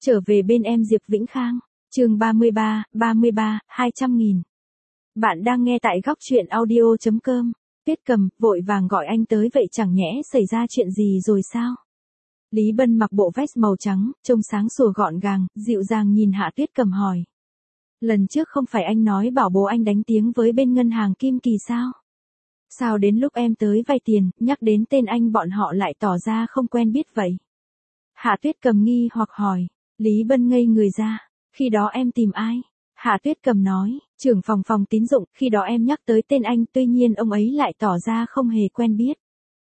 Trở về bên em Diệp Vĩnh Khang, chương 33, 200.000. Bạn đang nghe tại góc truyện audio.com. Tuyết Cầm vội vàng gọi anh tới, vậy chẳng nhẽ xảy ra chuyện gì rồi sao? Lý Bân mặc bộ vest màu trắng, trông sáng sủa gọn gàng, dịu dàng nhìn Hạ Tuyết Cầm hỏi. Lần trước không phải anh nói bảo bố anh đánh tiếng với bên ngân hàng Kim Kỳ sao? Sao đến lúc em tới vay tiền, nhắc đến tên anh bọn họ lại tỏ ra không quen biết vậy? Hạ Tuyết Cầm nghi hoặc hỏi. Lý Bân ngây người ra. Khi đó em tìm ai? Hạ Tuyết Cầm nói, trưởng phòng tín dụng, khi đó em nhắc tới tên anh, tuy nhiên ông ấy lại tỏ ra không hề quen biết.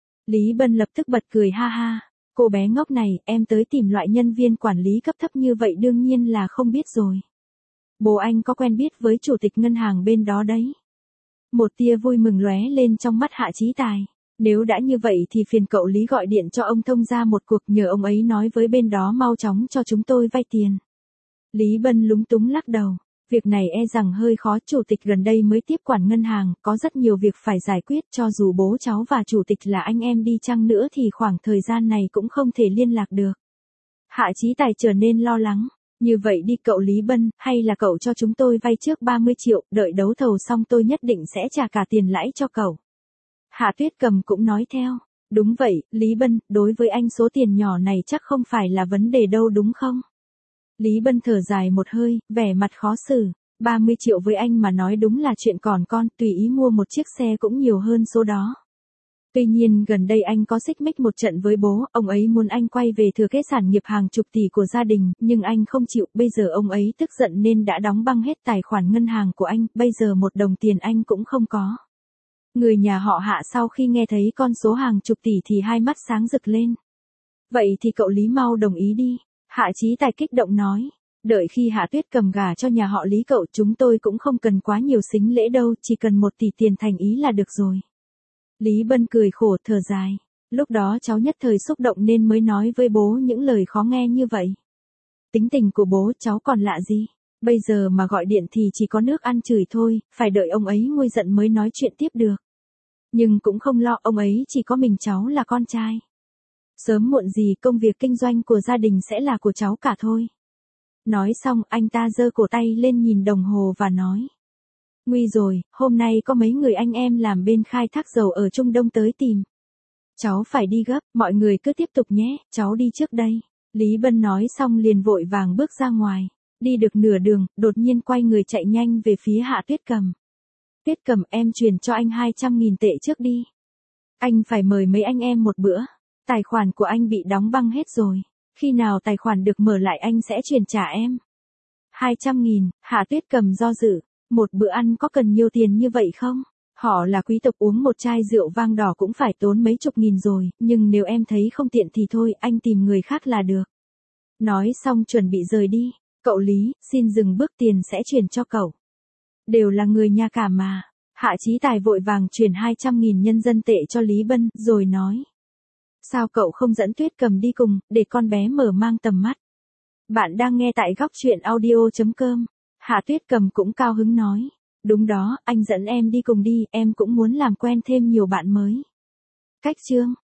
Lý Bân lập tức bật cười ha ha. Cô bé ngốc này, em tới tìm loại nhân viên quản lý cấp thấp như vậy đương nhiên là không biết rồi. Bố anh có quen biết với chủ tịch ngân hàng bên đó đấy. Một tia vui mừng lóe lên trong mắt Hạ Chí Tài. Nếu đã như vậy thì phiền cậu Lý gọi điện cho ông thông ra một cuộc, nhờ ông ấy nói với bên đó mau chóng cho chúng tôi vay tiền. Lý Bân lúng túng lắc đầu. Việc này e rằng hơi khó, chủ tịch gần đây mới tiếp quản ngân hàng, có rất nhiều việc phải giải quyết, cho dù bố cháu và chủ tịch là anh em đi chăng nữa thì khoảng thời gian này cũng không thể liên lạc được. Hạ Chí Tài trở nên lo lắng. Như vậy đi cậu Lý Bân, hay là cậu cho chúng tôi vay trước 30 triệu, đợi đấu thầu xong tôi nhất định sẽ trả cả tiền lãi cho cậu. Hạ Tuyết Cầm cũng nói theo. Đúng vậy, Lý Bân, đối với anh số tiền nhỏ này chắc không phải là vấn đề đâu đúng không? Lý Bân thở dài một hơi, vẻ mặt khó xử. 30 triệu với anh mà nói đúng là chuyện còn con, tùy ý mua một chiếc xe cũng nhiều hơn số đó. Tuy nhiên gần đây anh có xích mích một trận với bố, ông ấy muốn anh quay về thừa kế sản nghiệp hàng chục tỷ của gia đình, nhưng anh không chịu, bây giờ ông ấy tức giận nên đã đóng băng hết tài khoản ngân hàng của anh, bây giờ một đồng tiền anh cũng không có. Người nhà họ Hạ sau khi nghe thấy con số hàng chục tỷ thì hai mắt sáng rực lên. Vậy thì cậu Lý mau đồng ý đi. Hạ Chí Tài kích động nói. Đợi khi Hạ Tuyết Cầm gả cho nhà họ Lý cậu, chúng tôi cũng không cần quá nhiều sính lễ đâu, chỉ cần 1 tỷ tiền thành ý là được rồi. Lý Bân cười khổ thở dài. Lúc đó cháu nhất thời xúc động nên mới nói với bố những lời khó nghe như vậy. Tính tình của bố cháu còn lạ gì. Bây giờ mà gọi điện thì chỉ có nước ăn chửi thôi, phải đợi ông ấy nguôi giận mới nói chuyện tiếp được. Nhưng cũng không lo, ông ấy chỉ có mình cháu là con trai. Sớm muộn gì công việc kinh doanh của gia đình sẽ là của cháu cả thôi. Nói xong anh ta giơ cổ tay lên nhìn đồng hồ và nói. Nguy rồi, hôm nay có mấy người anh em làm bên khai thác dầu ở Trung Đông tới tìm. Cháu phải đi gấp, mọi người cứ tiếp tục nhé, cháu đi trước đây. Lý Bân nói xong liền vội vàng bước ra ngoài. Đi được nửa đường, đột nhiên quay người chạy nhanh về phía Hạ Tuyết Cầm. Tuyết Cầm, em truyền cho anh 200.000 tệ trước đi. Anh phải mời mấy anh em một bữa. Tài khoản của anh bị đóng băng hết rồi. Khi nào tài khoản được mở lại anh sẽ chuyển trả em. 200.000, Hạ Tuyết Cầm do dự. Một bữa ăn có cần nhiều tiền như vậy không? Họ là quý tộc, uống một chai rượu vang đỏ cũng phải tốn mấy chục nghìn rồi, nhưng nếu em thấy không tiện thì thôi, anh tìm người khác là được. Nói xong chuẩn bị rời đi. Cậu Lý, xin dừng bước, tiền sẽ chuyển cho cậu. Đều là người nhà cả mà. Hạ Chí Tài vội vàng chuyển 200.000 nhân dân tệ cho Lý Bân, rồi nói. Sao cậu không dẫn Tuyết Cầm đi cùng, để con bé mở mang tầm mắt. Bạn đang nghe tại góc truyện audio.com. Hạ Tuyết Cầm cũng cao hứng nói. Đúng đó, anh dẫn em đi cùng đi, em cũng muốn làm quen thêm nhiều bạn mới. Cách chương.